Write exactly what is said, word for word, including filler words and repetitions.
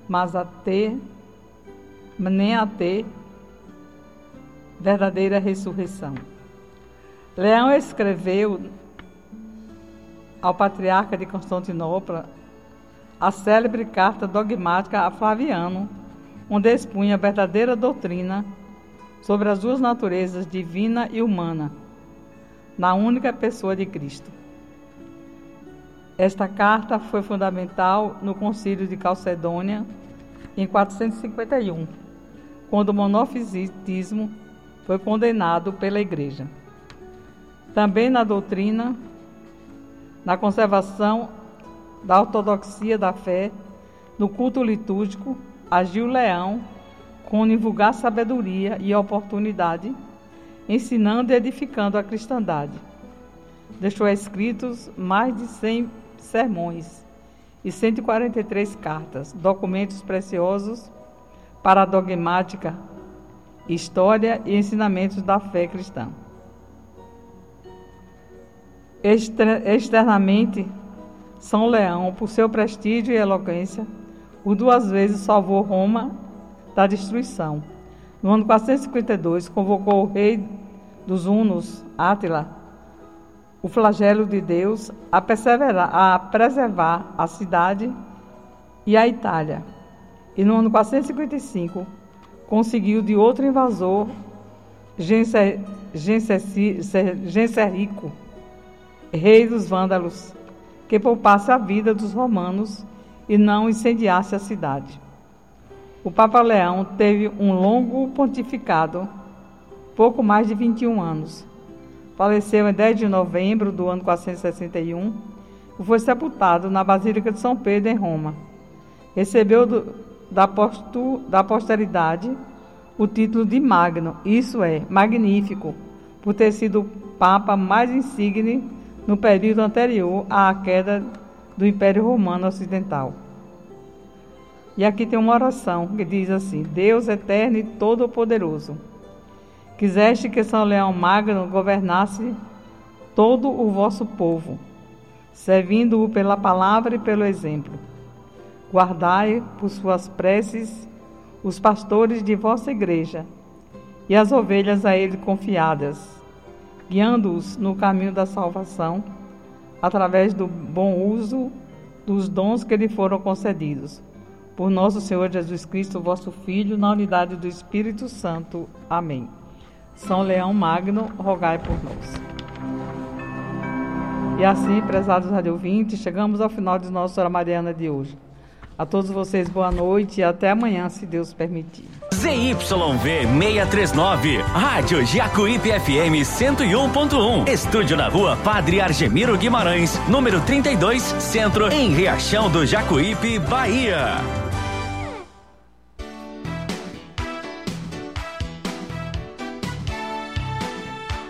mas a ter, nem a ter verdadeira ressurreição. Leão escreveu ao patriarca de Constantinopla a célebre carta dogmática a Flaviano, onde expunha a verdadeira doutrina sobre as duas naturezas, divina e humana, na única pessoa de Cristo. Esta carta foi fundamental no Concílio de Calcedônia, em quatrocentos e cinquenta e um, quando o monofisitismo foi condenado pela Igreja. Também na doutrina, na conservação da ortodoxia da fé, no culto litúrgico, agiu Leão com divulgar sabedoria e oportunidade, ensinando e edificando a cristandade. Deixou escritos mais de cem sermões e cento e quarenta e três cartas, documentos preciosos para a dogmática, história e ensinamentos da fé cristã. Externamente, São Leão, por seu prestígio e eloquência, por duas vezes salvou Roma da destruição. No ano quatrocentos e cinquenta e dois, convocou o rei dos Hunos, Átila, o flagelo de Deus, a, perseverar, a preservar a cidade e a Itália. E no ano quatrocentos e cinquenta e cinco, conseguiu de outro invasor, Genserico, rei dos vândalos, que poupasse a vida dos romanos e não incendiasse a cidade. O Papa Leão teve um longo pontificado, pouco mais de vinte e um anos. Faleceu em dez de novembro do ano quatrocentos e sessenta e um e foi sepultado na Basílica de São Pedro, em Roma. Recebeu do, da, postu, da posteridade o título de Magno, isso é, magnífico, por ter sido o Papa mais insigne no período anterior à queda do Império Romano Ocidental. E aqui tem uma oração que diz assim: Deus eterno e todo-poderoso, quiseste que São Leão Magno governasse todo o vosso povo, servindo-o pela palavra e pelo exemplo. Guardai por suas preces os pastores de vossa igreja e as ovelhas a ele confiadas, guiando-os no caminho da salvação, através do bom uso dos dons que lhe foram concedidos. Por nosso Senhor Jesus Cristo, vosso Filho, na unidade do Espírito Santo. Amém. São Leão Magno, rogai por nós. E assim, prezados radiovintes, chegamos ao final de nossa hora mariana de hoje. A todos vocês, boa noite e até amanhã, se Deus permitir. Z Y V seiscentos e trinta e nove, Rádio Jacuípe F M cento e um ponto um. Estúdio na Rua Padre Argemiro Guimarães, número trinta e dois, Centro, em Riachão do Jacuípe, Bahia.